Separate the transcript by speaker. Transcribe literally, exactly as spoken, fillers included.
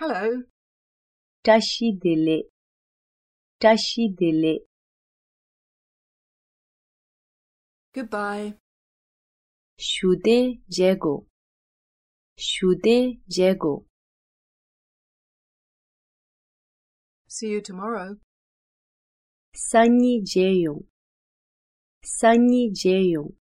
Speaker 1: Hello.
Speaker 2: taşidele, taşidele.
Speaker 1: Goodbye.
Speaker 2: Shude jego, shude jego.
Speaker 1: See you tomorrow.
Speaker 2: Sanyi jeyo, sanyi jeyo.